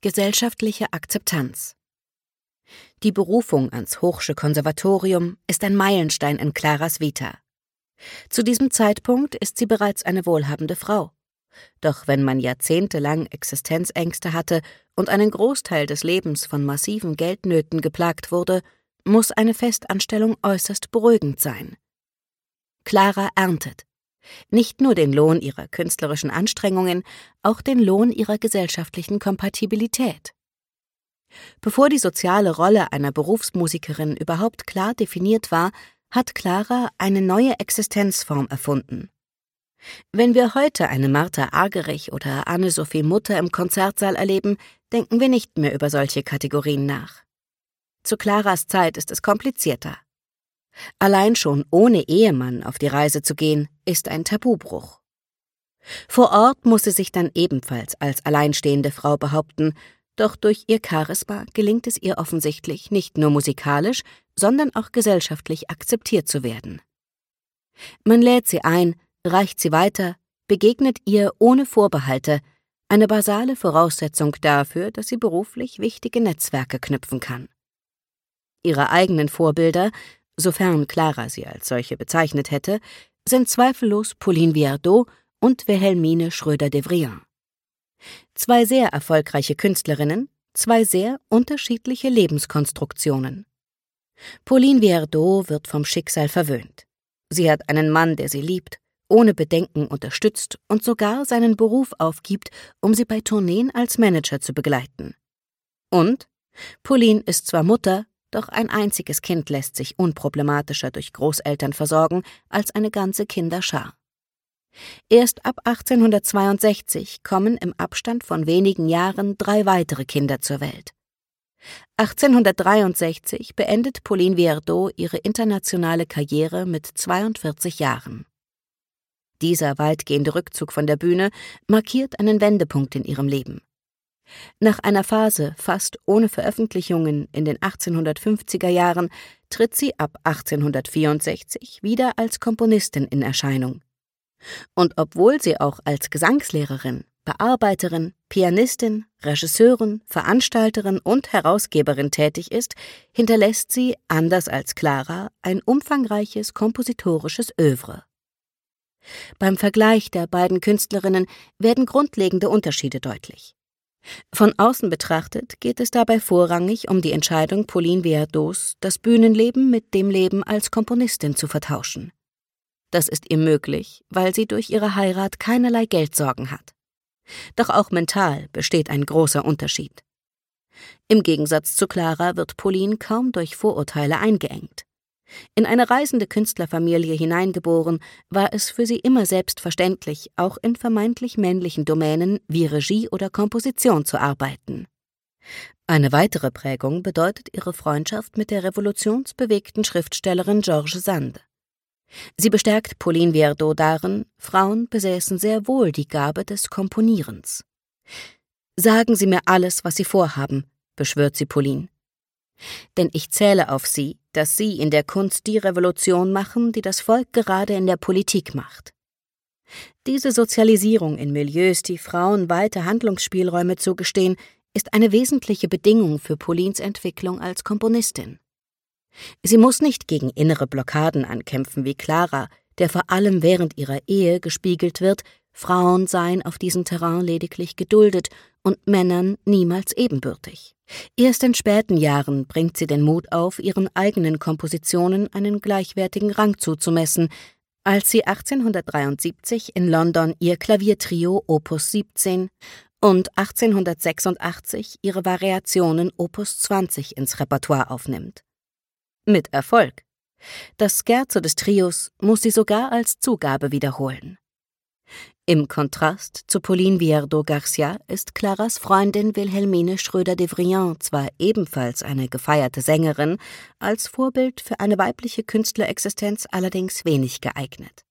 Gesellschaftliche Akzeptanz. Die Berufung ans Hochsche Konservatorium ist ein Meilenstein in Claras Vita. Zu diesem Zeitpunkt ist sie bereits eine wohlhabende Frau. Doch wenn man jahrzehntelang Existenzängste hatte und einen Großteil des Lebens von massiven Geldnöten geplagt wurde, muss eine Festanstellung äußerst beruhigend sein. Clara erntet nicht nur den Lohn ihrer künstlerischen Anstrengungen, auch den Lohn ihrer gesellschaftlichen Kompatibilität. Bevor die soziale Rolle einer Berufsmusikerin überhaupt klar definiert war, hat Clara eine neue Existenzform erfunden. Wenn wir heute eine Martha Argerich oder Anne-Sophie Mutter im Konzertsaal erleben, denken wir nicht mehr über solche Kategorien nach. Zu Claras Zeit ist es komplizierter. Allein schon ohne Ehemann auf die Reise zu gehen, ist ein Tabubruch. Vor Ort muss sie sich dann ebenfalls als alleinstehende Frau behaupten, doch durch ihr Charisma gelingt es ihr offensichtlich, nicht nur musikalisch, sondern auch gesellschaftlich akzeptiert zu werden. Man lädt sie ein, reicht sie weiter, begegnet ihr ohne Vorbehalte, eine basale Voraussetzung dafür, dass sie beruflich wichtige Netzwerke knüpfen kann. Ihre eigenen Vorbilder, sofern Clara sie als solche bezeichnet hätte, sind zweifellos Pauline Viardot und Wilhelmine Schröder-Devrient. Zwei sehr erfolgreiche Künstlerinnen, zwei sehr unterschiedliche Lebenskonstruktionen. Pauline Viardot wird vom Schicksal verwöhnt. Sie hat einen Mann, der sie liebt, ohne Bedenken unterstützt und sogar seinen Beruf aufgibt, um sie bei Tourneen als Manager zu begleiten. Und Pauline ist zwar Mutter, doch ein einziges Kind lässt sich unproblematischer durch Großeltern versorgen als eine ganze Kinderschar. Erst ab 1862 kommen im Abstand von wenigen Jahren 3 weitere Kinder zur Welt. 1863 beendet Pauline Viardot ihre internationale Karriere mit 42 Jahren. Dieser weitgehende Rückzug von der Bühne markiert einen Wendepunkt in ihrem Leben. Nach einer Phase fast ohne Veröffentlichungen in den 1850er Jahren tritt sie ab 1864 wieder als Komponistin in Erscheinung. Und obwohl sie auch als Gesangslehrerin, Bearbeiterin, Pianistin, Regisseurin, Veranstalterin und Herausgeberin tätig ist, hinterlässt sie, anders als Clara, ein umfangreiches kompositorisches Œuvre. Beim Vergleich der beiden Künstlerinnen werden grundlegende Unterschiede deutlich. Von außen betrachtet geht es dabei vorrangig um die Entscheidung Pauline Viardots, das Bühnenleben mit dem Leben als Komponistin zu vertauschen. Das ist ihr möglich, weil sie durch ihre Heirat keinerlei Geldsorgen hat. Doch auch mental besteht ein großer Unterschied. Im Gegensatz zu Clara wird Pauline kaum durch Vorurteile eingeengt. In eine reisende Künstlerfamilie hineingeboren, war es für sie immer selbstverständlich, auch in vermeintlich männlichen Domänen wie Regie oder Komposition zu arbeiten. Eine weitere Prägung bedeutet ihre Freundschaft mit der revolutionsbewegten Schriftstellerin George Sand. Sie bestärkt Pauline Viardot darin, Frauen besäßen sehr wohl die Gabe des Komponierens. »Sagen Sie mir alles, was Sie vorhaben«, beschwört sie Pauline. »Denn ich zähle auf Sie, dass Sie in der Kunst die Revolution machen, die das Volk gerade in der Politik macht.« Diese Sozialisierung in Milieus, die Frauen weite Handlungsspielräume zugestehen, ist eine wesentliche Bedingung für Paulines Entwicklung als Komponistin. Sie muss nicht gegen innere Blockaden ankämpfen wie Clara, der vor allem während ihrer Ehe gespiegelt wird, Frauen seien auf diesem Terrain lediglich geduldet und Männern niemals ebenbürtig. Erst in späten Jahren bringt sie den Mut auf, ihren eigenen Kompositionen einen gleichwertigen Rang zuzumessen, als sie 1873 in London ihr Klaviertrio Opus 17 und 1886 ihre Variationen Opus 20 ins Repertoire aufnimmt. Mit Erfolg. Das Scherzo des Trios muss sie sogar als Zugabe wiederholen. Im Kontrast zu Pauline Viardot-Garcia ist Claras Freundin Wilhelmine Schröder-Devrient zwar ebenfalls eine gefeierte Sängerin, als Vorbild für eine weibliche Künstlerexistenz allerdings wenig geeignet.